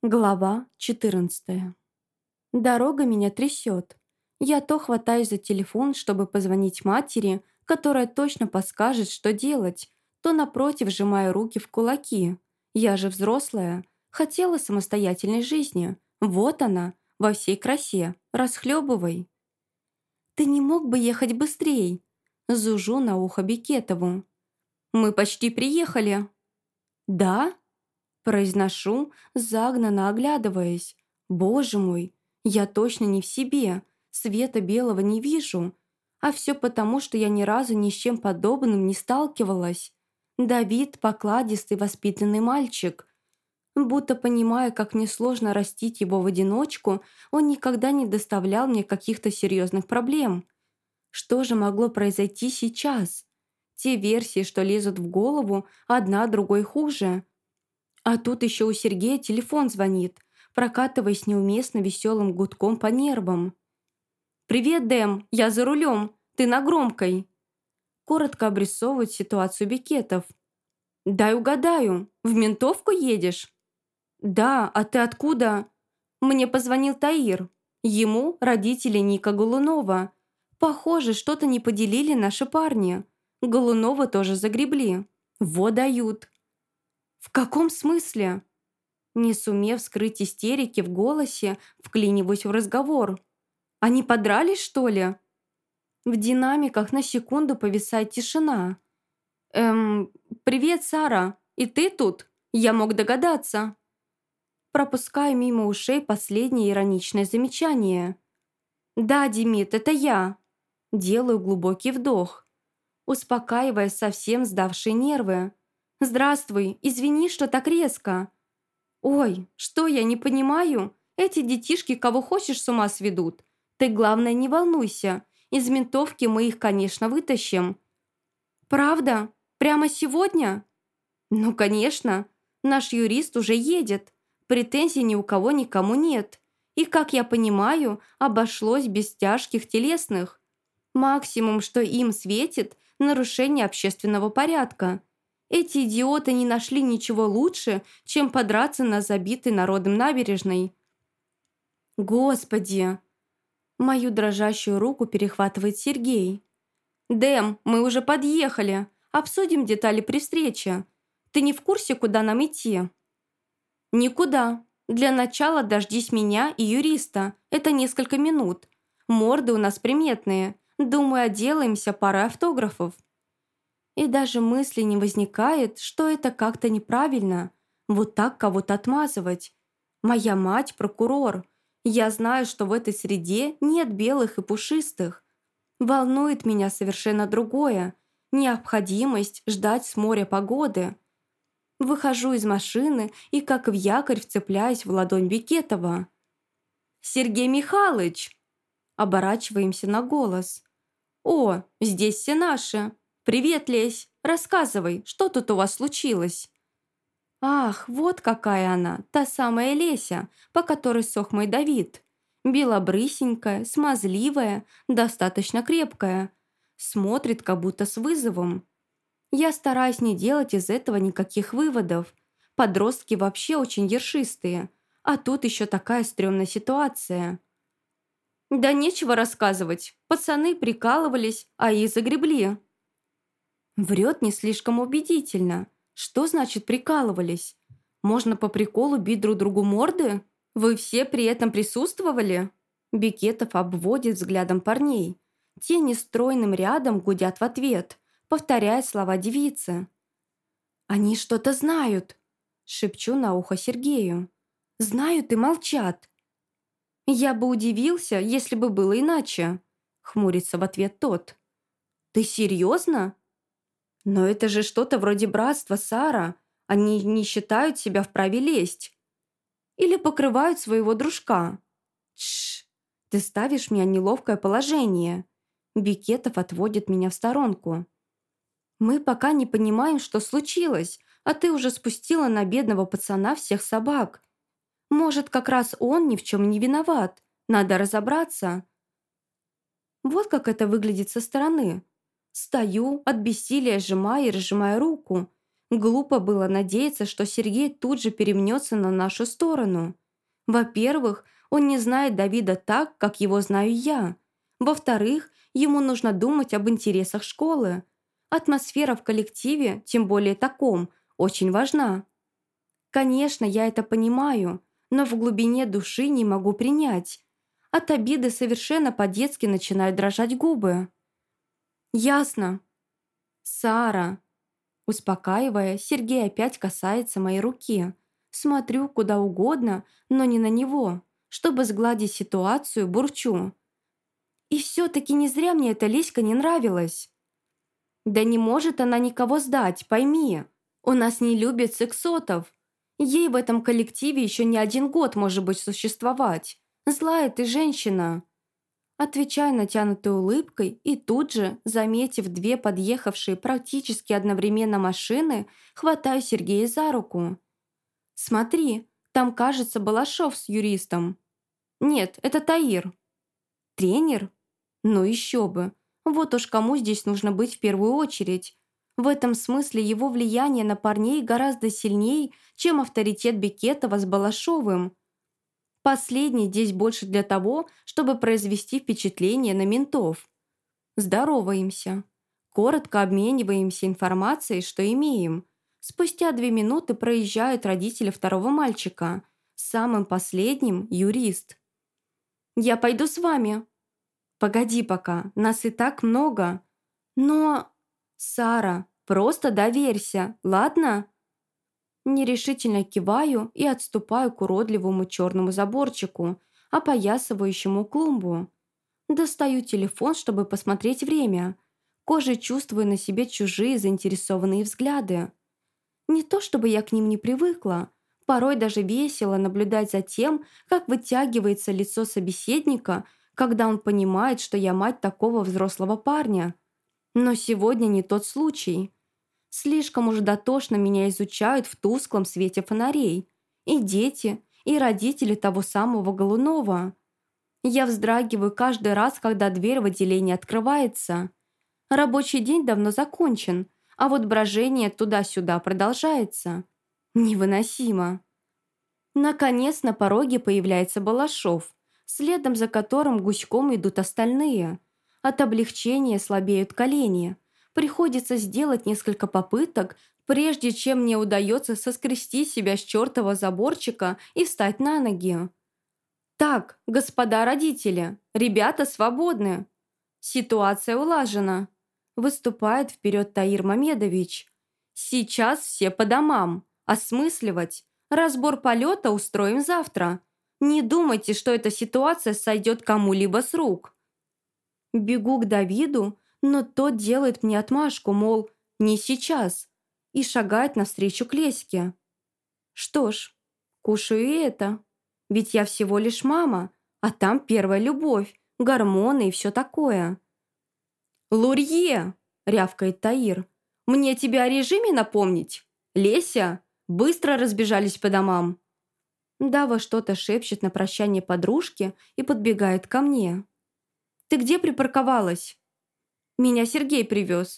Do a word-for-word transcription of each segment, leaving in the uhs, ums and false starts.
Глава четырнадцатая. Дорога меня трясет. Я то хватаюсь за телефон, чтобы позвонить матери, которая точно подскажет, что делать, то напротив сжимаю руки в кулаки. Я же взрослая, хотела самостоятельной жизни. Вот она, во всей красе. Расхлебывай. Ты не мог бы ехать быстрей? Зужу на ухо Бекетову. Мы почти приехали. Да? Произношу, загнанно оглядываясь. Боже мой, я точно не в себе. Света белого не вижу. А все потому, что я ни разу ни с чем подобным не сталкивалась. Давид — покладистый, воспитанный мальчик. Будто понимая, как мне сложно растить его в одиночку, он никогда не доставлял мне каких-то серьезных проблем. Что же могло произойти сейчас? Те версии, что лезут в голову, одна другой хуже. А тут еще у Сергея телефон звонит, прокатываясь неуместно веселым гудком по нервам. «Привет, Дэм, я за рулем, ты на громкой». Коротко обрисовывает ситуацию Бекетов. «Дай угадаю, в ментовку едешь?» «Да, а ты откуда?» Мне позвонил Таир. Ему родители Ника Голунова. Похоже, что-то не поделили наши парни. Голунова тоже загребли. Вот дают. «В каком смысле?» Не сумев скрыть истерики в голосе, вклиниваюсь в разговор. «Они подрались, что ли?» В динамиках на секунду повисает тишина. «Эм, привет, Сара. И ты тут? Я мог догадаться». Пропускаю мимо ушей последнее ироничное замечание. «Да, Демид, это я». Делаю глубокий вдох, успокаивая совсем сдавшие нервы. «Здравствуй, извини, что так резко». «Ой, что я не понимаю? Эти детишки кого хочешь с ума сведут. Ты, главное, не волнуйся. Из ментовки мы их, конечно, вытащим». «Правда? Прямо сегодня?» «Ну, конечно. Наш юрист уже едет. Претензий ни у кого никому нет. И, как я понимаю, обошлось без тяжких телесных. Максимум, что им светит — нарушение общественного порядка. Эти идиоты не нашли ничего лучше, чем подраться на забитой народом набережной. Господи! Мою дрожащую руку перехватывает Сергей. «Дэм, мы уже подъехали. Обсудим детали при встрече. Ты не в курсе, куда нам идти?» «Никуда. Для начала дождись меня и юриста. Это несколько минут. Морды у нас приметные. Думаю, отделаемся парой автографов». И даже мысли не возникает, что это как-то неправильно. Вот так кого-то отмазывать. Моя мать – прокурор. Я знаю, что в этой среде нет белых и пушистых. Волнует меня совершенно другое. Необходимость ждать с моря погоды. Выхожу из машины и как в якорь вцепляюсь в ладонь Бекетова. «Сергей Михайлович!» Оборачиваемся на голос. «О, здесь все наши! Привет, Лесь! Рассказывай, что тут у вас случилось?» Ах, вот какая она, та самая Леся, по которой сох мой Давид. Белобрысенькая, смазливая, достаточно крепкая. Смотрит как будто с вызовом. Я стараюсь не делать из этого никаких выводов. Подростки вообще очень ершистые. А тут еще такая стрёмная ситуация. Да нечего рассказывать. Пацаны прикалывались, а их загребли. Врет не слишком убедительно. Что значит прикалывались? Можно по приколу бить друг другу морды? Вы все при этом присутствовали? Бекетов обводит взглядом парней. Те нестройным рядом гудят в ответ, повторяя слова девицы. «Они что-то знают», — шепчу на ухо Сергею. «Знают и молчат». «Я бы удивился, если бы было иначе», — хмурится в ответ тот. «Ты серьезно? Но это же что-то вроде братства, Сара. Они не считают себя вправе лезть. Или покрывают своего дружка. Тш, ты ставишь меня в неловкое положение». Бекетов отводит меня в сторонку. «Мы пока не понимаем, что случилось, а ты уже спустила на бедного пацана всех собак. Может, как раз он ни в чем не виноват. Надо разобраться». Вот как это выглядит со стороны. Стою, от бессилия сжимая и разжимая руку. Глупо было надеяться, что Сергей тут же переменется на нашу сторону. Во-первых, он не знает Давида так, как его знаю я. Во-вторых, ему нужно думать об интересах школы. Атмосфера в коллективе, тем более таком, очень важна. Конечно, я это понимаю, но в глубине души не могу принять. От обиды совершенно по-детски начинают дрожать губы. «Ясно. Сара». Успокаивая, Сергей опять касается моей руки. Смотрю куда угодно, но не на него. Чтобы сгладить ситуацию, бурчу. И все-таки не зря мне эта Леська не нравилась. Да не может она никого сдать, пойми. У нас не любят сексотов. Ей в этом коллективе еще не один год, может быть, существовать. Злая ты женщина. Отвечаю натянутой улыбкой и тут же, заметив две подъехавшие практически одновременно машины, хватаю Сергея за руку. «Смотри, там, кажется, Балашов с юристом». «Нет, это Таир». «Тренер? Ну еще бы. Вот уж кому здесь нужно быть в первую очередь. В этом смысле его влияние на парней гораздо сильнее, чем авторитет Бекетова с Балашовым. Последний здесь больше для того, чтобы произвести впечатление на ментов. Здороваемся. Коротко обмениваемся информацией, что имеем. Спустя две минуты проезжают родители второго мальчика. Самым последним – юрист. «Я пойду с вами». «Погоди пока, нас и так много». «Но...» «Сара, просто доверься, ладно?» Нерешительно киваю и отступаю к уродливому черному заборчику, опоясывающему клумбу. Достаю телефон, чтобы посмотреть время. Кожей чувствую на себе чужие заинтересованные взгляды. Не то чтобы я к ним не привыкла. Порой даже весело наблюдать за тем, как вытягивается лицо собеседника, когда он понимает, что я мать такого взрослого парня. Но сегодня не тот случай. Слишком уж дотошно меня изучают в тусклом свете фонарей. И дети, и родители того самого Голунова. Я вздрагиваю каждый раз, когда дверь в отделение открывается. Рабочий день давно закончен, а вот брожение туда-сюда продолжается. Невыносимо. Наконец на пороге появляется Балашов, следом за которым гуськом идут остальные. От облегчения слабеют колени. Приходится сделать несколько попыток, прежде чем мне удается соскрести себя с чертова заборчика и встать на ноги. «Так, господа родители, ребята свободны. Ситуация улажена», – выступает вперед Таир Мамедович. «Сейчас все по домам. Осмысливать. Разбор полета устроим завтра. Не думайте, что эта ситуация сойдет кому-либо с рук». Бегу к Давиду, но тот делает мне отмашку, мол, не сейчас, и шагает навстречу к Леське. Что ж, кушаю и это. Ведь я всего лишь мама, а там первая любовь, гормоны и все такое. «Лурье!» – рявкает Таир. «Мне тебе о режиме напомнить? Леся, быстро разбежались по домам». Дава что-то шепчет на прощание подружке и подбегает ко мне. «Ты где припарковалась?» «Меня Сергей привез».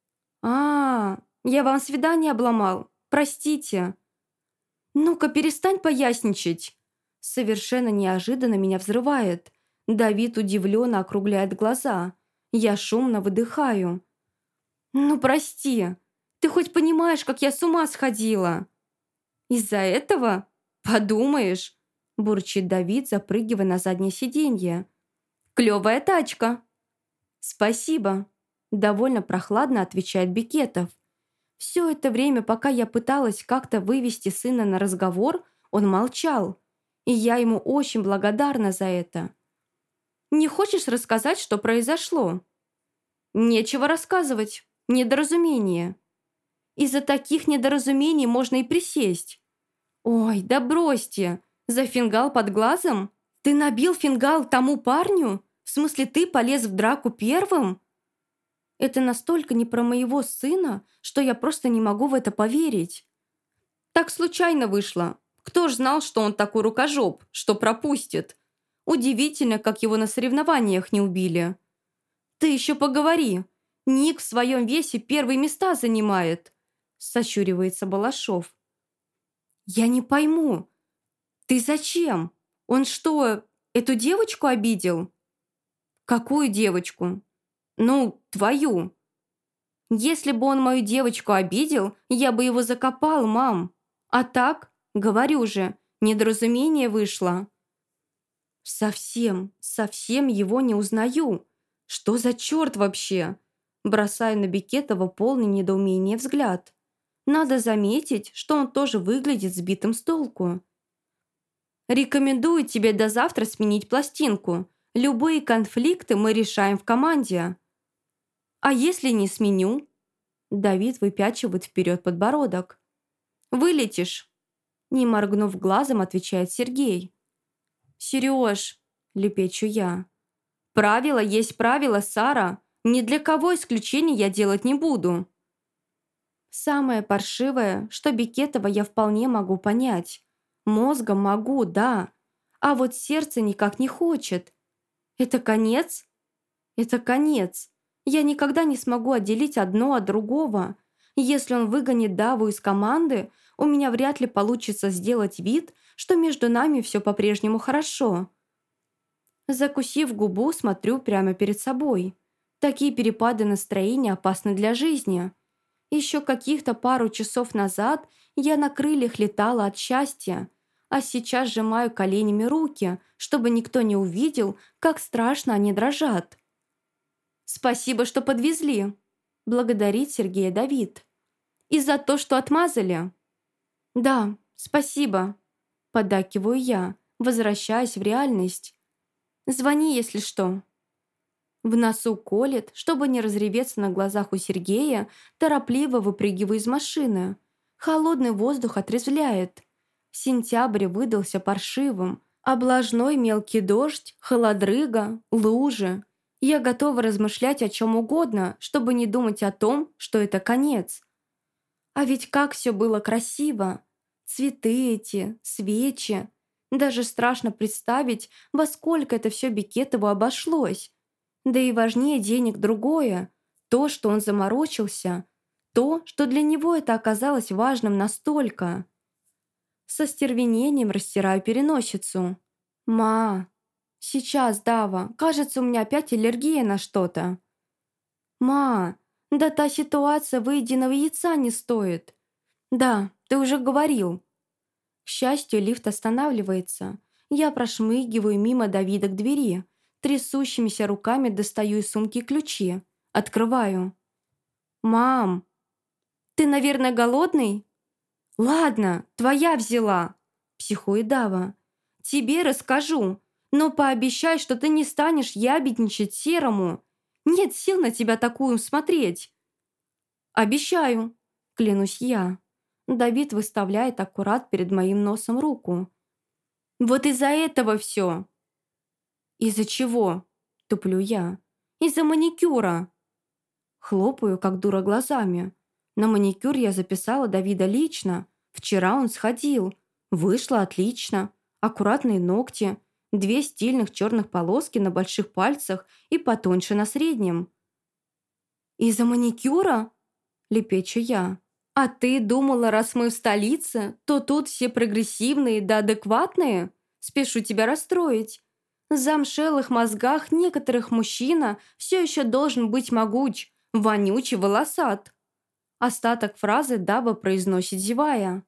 «А, я вам свидание обломал. Простите». «Ну-ка, перестань поясничать». Совершенно неожиданно меня взрывает. Давид удивленно округляет глаза. Я шумно выдыхаю. «Ну, прости. Ты хоть понимаешь, как я с ума сходила?» «Из-за этого? Подумаешь», – бурчит Давид, запрыгивая на заднее сиденье. «Клевая тачка». «Спасибо», – довольно прохладно отвечает Бекетов. Все это время, пока я пыталась как-то вывести сына на разговор, он молчал, и я ему очень благодарна за это. «Не хочешь рассказать, что произошло?» «Нечего рассказывать. Недоразумение. Из-за таких недоразумений можно и присесть». «Ой, да бросьте! За фингал под глазом? Ты набил фингал тому парню? В смысле, ты полез в драку первым?» Это настолько не про моего сына, что я просто не могу в это поверить. Так случайно вышло. Кто ж знал, что он такой рукожоп, что пропустит? Удивительно, как его на соревнованиях не убили. Ты еще поговори. Ник в своем весе первые места занимает. сощуривается Балашов. «Я не пойму. Ты зачем? Он что, эту девочку обидел?» «Какую девочку?» «Ну, твою». «Если бы он мою девочку обидел, я бы его закопал, мам. А так, говорю же, недоразумение вышло». «Совсем, совсем его не узнаю. Что за черт вообще?» Бросаю на Бекетова полный недоумения взгляд. Надо заметить, что он тоже выглядит сбитым с толку. «Рекомендую тебе до завтра сменить пластинку. Любые конфликты мы решаем в команде». «А если не сменю?» Давид выпячивает вперед подбородок. «Вылетишь», не моргнув глазом, отвечает Сергей. «Сереж», лепечу я. «Правило есть правило, Сара. Ни для кого исключений я делать не буду». Самое паршивое, что Бекетова я вполне могу понять. Мозгом могу, да. А вот сердце никак не хочет. Это конец? Это конец. Я никогда не смогу отделить одно от другого. Если он выгонит Даву из команды, у меня вряд ли получится сделать вид, что между нами все по-прежнему хорошо. Закусив губу, смотрю прямо перед собой. Такие перепады настроения опасны для жизни. Еще каких-то пару часов назад я на крыльях летала от счастья, а сейчас сжимаю коленями руки, чтобы никто не увидел, как страшно они дрожат. «Спасибо, что подвезли», — благодарит Сергея Давид. «И за то, что отмазали». «Да, спасибо», — поддакиваю я, возвращаясь в реальность. «Звони, если что». В носу колет, чтобы не разреветься на глазах у Сергея, торопливо выпрыгиваю из машины. Холодный воздух отрезвляет. Сентябрь выдался паршивым. Облажной мелкий дождь, холодрыга, лужи. Я готова размышлять о чем угодно, чтобы не думать о том, что это конец. А ведь как все было красиво. Цветы эти, свечи. Даже страшно представить, во сколько это все Бекетову обошлось. Да и важнее денег другое. То, что он заморочился. То, что для него это оказалось важным настолько. Со стервенением растираю переносицу. «Ма, сейчас, Дава, кажется, у меня опять аллергия на что-то». «Ма, да та ситуация выеденного яйца не стоит». «Да, ты уже говорил». К счастью, лифт останавливается. Я прошмыгиваю мимо Давида к двери. Трясущимися руками достаю из сумки ключи. Открываю. «Мам, ты, наверное, голодный?» «Ладно, твоя взяла», — психует Дава. «Тебе расскажу, но пообещай, что ты не станешь ябедничать Серому. Нет сил на тебя такую смотреть». «Обещаю», — клянусь я. Давид выставляет аккурат перед моим носом руку. «Вот из-за этого все». «Из-за чего?» – туплю я. «Из-за маникюра». Хлопаю, как дура, глазами. На маникюр я записала Давида лично. Вчера он сходил. Вышло отлично. Аккуратные ногти, две стильных черных полоски на больших пальцах и потоньше на среднем. «Из-за маникюра?» – лепечу я. «А ты думала, раз мы в столице, то тут все прогрессивные да адекватные? Спешу тебя расстроить. В замшелых мозгах некоторых мужчина все еще должен быть могуч, вонючий, волосат». Остаток фразы Дава произносит, зевая.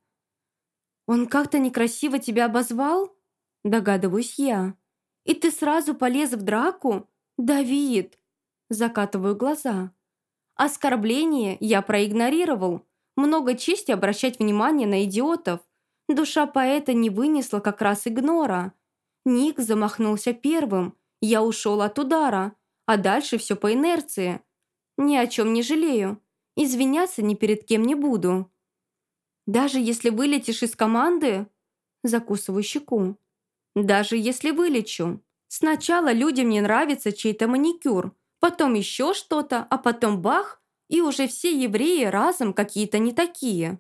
«Он как-то некрасиво тебя обозвал?» Догадываюсь я. «И ты сразу полез в драку? Давид!» Закатываю глаза. «Оскорбление я проигнорировал. Много чести обращать внимание на идиотов. Душа поэта не вынесла как раз игнора. Ник замахнулся первым. Я ушел от удара. А дальше все по инерции. Ни о чем не жалею. Извиняться ни перед кем не буду». «Даже если вылетишь из команды?» Закусываю щеку. «Даже если вылечу. Сначала людям не нравится чей-то маникюр, потом еще что-то, а потом бах, и уже все евреи разом какие-то не такие».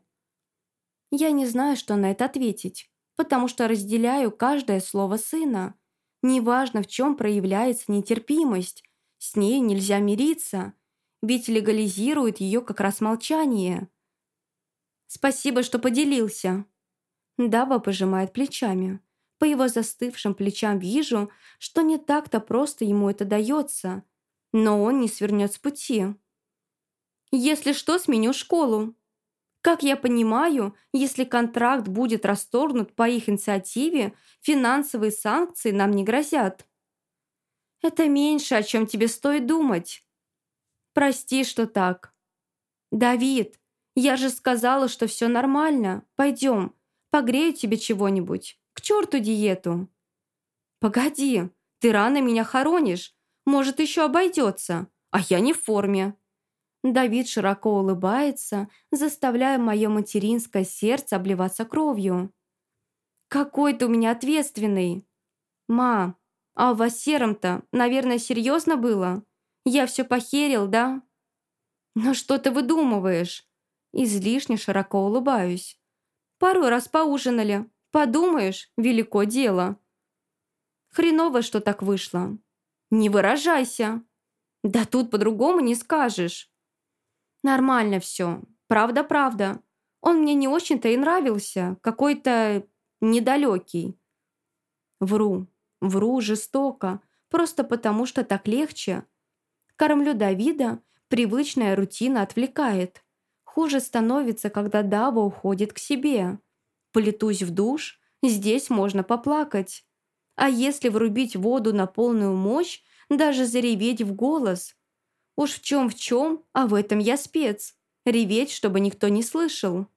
Я не знаю, что на это ответить, потому что разделяю каждое слово сына. Неважно, в чем проявляется нетерпимость, с ней нельзя мириться, ведь легализирует ее как раз молчание. Спасибо, что поделился. Дава пожимает плечами. По его застывшим плечам вижу, что не так-то просто ему это дается. Но он не свернет с пути. Если что, сменю школу. Как я понимаю, если контракт будет расторгнут по их инициативе, финансовые санкции нам не грозят. Это меньше, о чем тебе стоит думать. Прости, что так. Давид, я же сказала, что все нормально. Пойдем, погрею тебе чего-нибудь. К черту диету. Погоди, ты рано меня хоронишь. Может, еще обойдется. А я не в форме. Давид широко улыбается, заставляя мое материнское сердце обливаться кровью. «Какой ты у меня ответственный!» «Ма, а у вас с Серым-то, наверное, серьезно было? Я все похерил, да?» «Но что ты выдумываешь?» Излишне широко улыбаюсь. «Пару раз поужинали. Подумаешь, велико дело». «Хреново, что так вышло». «Не выражайся». «Да тут по-другому не скажешь». «Нормально все. Правда-правда. Он мне не очень-то и нравился. Какой-то недалекий». Вру. Вру жестоко. Просто потому, что так легче. Кормлю Давида, привычная рутина отвлекает. Хуже становится, когда Дава уходит к себе. Плетусь в душ, здесь можно поплакать. А если врубить воду на полную мощь, даже зареветь в голос. Уж в чем в чем, а в этом я спец. Реветь, чтобы никто не слышал.